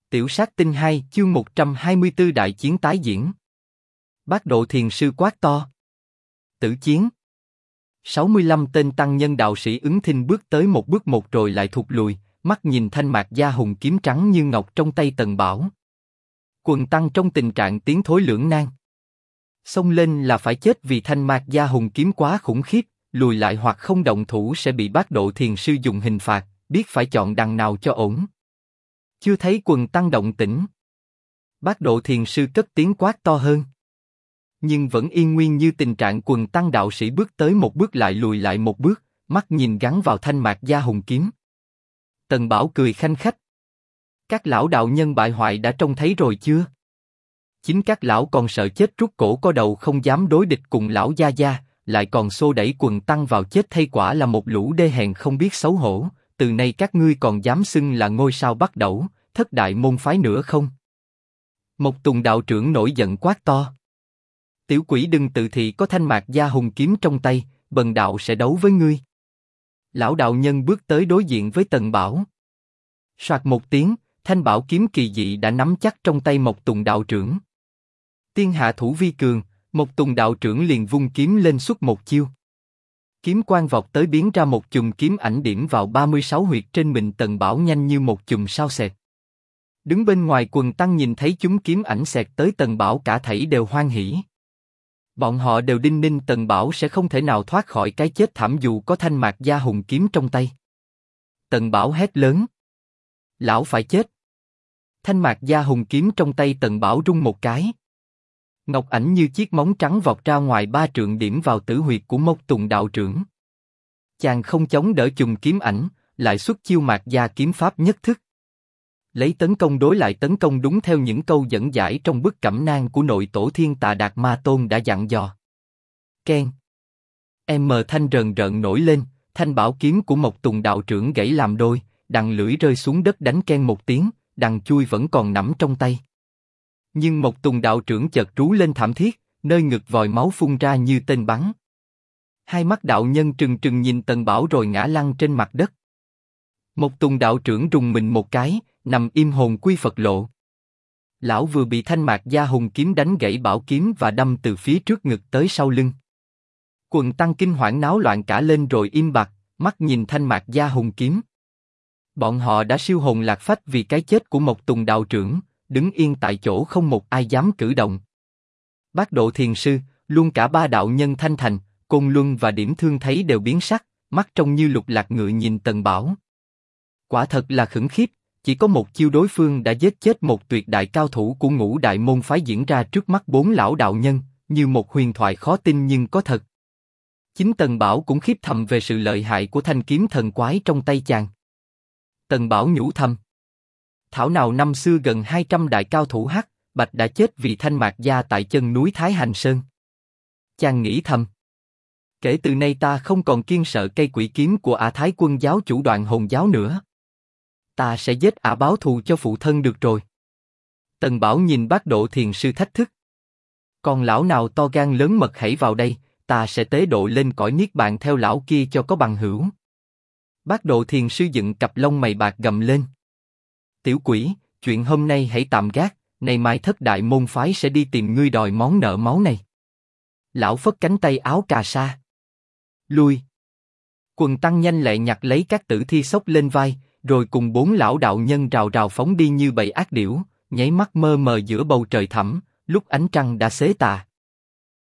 Tiểu sát tinh 2 chương 124 đại chiến tái diễn. Bát độ thiền sư quát to. Tử chiến. 65 tên tăng nhân đạo sĩ ứng thinh bước tới một bước một rồi lại thụt lùi, mắt nhìn thanh mạc gia hùng kiếm trắng như ngọc trong tay Tần Bảo. Quần tăng trong tình trạng tiến thối lưỡng nan. Xông lên là phải chết vì thanh mạc gia hùng kiếm quá khủng khiếp, lùi lại hoặc không động thủ sẽ bị bát độ thiền sư dùng hình phạt, biết phải chọn đằng nào cho ổn. Chưa thấy quần tăng động tĩnh, bát độ thiền sư cất tiếng quát to hơn. Nhưng vẫn yên nguyên như tình trạng quần tăng đạo sĩ bước tới một bước lại lùi lại một bước, mắt nhìn gắn vào thanh mạc gia hùng kiếm. Tần Bảo cười khanh khách. Các lão đạo nhân bại hoại đã trông thấy rồi chưa? Chính các lão còn sợ chết rút cổ có đầu không dám đối địch cùng lão gia gia, lại còn xô đẩy quần tăng vào chết thay, quả là một lũ đê hèn không biết xấu hổ. Từ nay các ngươi còn dám xưng là ngôi sao bắt đẩu, thất đại môn phái nữa không? Mộc Tùng đạo trưởng nổi giận quát to. Tiểu quỷ đừng tự thị có thanh mạc gia hùng kiếm trong tay, bần đạo sẽ đấu với ngươi. Lão đạo nhân bước tới đối diện với Tần Bảo. Soạt một tiếng, thanh bảo kiếm kỳ dị đã nắm chắc trong tay Mộc Tùng đạo trưởng. Tiên hạ thủ vi cường, Mộc Tùng đạo trưởng liền vung kiếm lên xuất một chiêu. Kiếm quang vọt tới biến ra một chùm kiếm ảnh điểm vào 36 huyệt trên mình Tần Bảo nhanh như một chùm sao xẹt. Đứng bên ngoài quần tăng nhìn thấy chúng kiếm ảnh xẹt tới Tần Bảo cả thảy đều hoan hỉ. Bọn họ đều đinh ninh Tần Bảo sẽ không thể nào thoát khỏi cái chết thảm dù có thanh mạc gia hùng kiếm trong tay. Tần Bảo hét lớn. Lão phải chết. Thanh mạc gia hùng kiếm trong tay Tần Bảo rung một cái. Ngọc ảnh như chiếc móng trắng vọt ra ngoài 3 trượng điểm vào tử huyệt của Mộc Tùng đạo trưởng. Chàng không chống đỡ chùm kiếm ảnh, lại xuất chiêu mạc gia kiếm pháp nhất thức. Lấy tấn công đối lại tấn công đúng theo những câu dẫn giải trong bức cẩm nang của nội tổ Thiên Tà Đạt Ma Tôn đã dặn dò. Keng. Thanh rần rợn nổi lên, thanh bảo kiếm của Mộc Tùng đạo trưởng gãy làm đôi, đằng lưỡi rơi xuống đất đánh keng một tiếng, đằng chui vẫn còn nắm trong tay. Nhưng Mộc Tùng đạo trưởng chợt rú lên thảm thiết, nơi ngực vòi máu phun ra như tên bắn. Hai mắt đạo nhân trừng trừng nhìn Tần Bảo rồi ngã lăn trên mặt đất. Mộc Tùng đạo trưởng rùng mình một cái, nằm im hồn quy Phật lộ. Lão vừa bị thanh mạc gia hùng kiếm đánh gãy bảo kiếm và đâm từ phía trước ngực tới sau lưng. Quần tăng kinh hoảng náo loạn cả lên rồi im bặt, mắt nhìn thanh mạc gia hùng kiếm. Bọn họ đã siêu hồn lạc phách vì cái chết của Mộc Tùng đạo trưởng, đứng yên tại chỗ không một ai dám cử động. Bát độ thiền sư, luôn cả 3 đạo nhân Thanh Thành, Côn Luân và Điểm Thương thấy đều biến sắc, mắt trông như lục lạc ngựa nhìn Tần Bảo. Quả thật là khủng khiếp, chỉ có một chiêu đối phương đã giết chết một tuyệt đại cao thủ của ngũ đại môn phái diễn ra trước mắt 4 lão đạo nhân, như một huyền thoại khó tin nhưng có thật. Chính Tần Bảo cũng khiếp thầm về sự lợi hại của thanh kiếm thần quái trong tay chàng. Tần Bảo nhủ thầm. Thảo nào năm xưa gần 200 đại cao thủ Hắc, Bạch đã chết vì thanh mạc gia tại chân núi Thái Hành Sơn. Chàng nghĩ thầm. Kể từ nay ta không còn kiêng sợ cây quỷ kiếm của Ả Thái Quân giáo chủ Đoạn Hồn giáo nữa. Ta sẽ giết Ả báo thù cho phụ thân được rồi. Tần Bảo nhìn bát độ thiền sư thách thức. Còn lão nào to gan lớn mật hãy vào đây, ta sẽ tế độ lên cõi niết bàn theo lão kia cho có bằng hữu. Bát độ thiền sư dựng cặp lông mày bạc gầm lên. Tiểu quỷ, chuyện hôm nay hãy tạm gác, ngày mai thất đại môn phái sẽ đi tìm ngươi đòi món nợ máu này. Lão phất cánh tay áo cà sa. Lui. Quần tăng nhanh lẹ nhặt lấy các tử thi xốc lên vai, rồi cùng 4 lão đạo nhân rào rào phóng đi như bầy ác điểu, nháy mắt mơ mờ giữa bầu trời thẳm, lúc ánh trăng đã xế tà.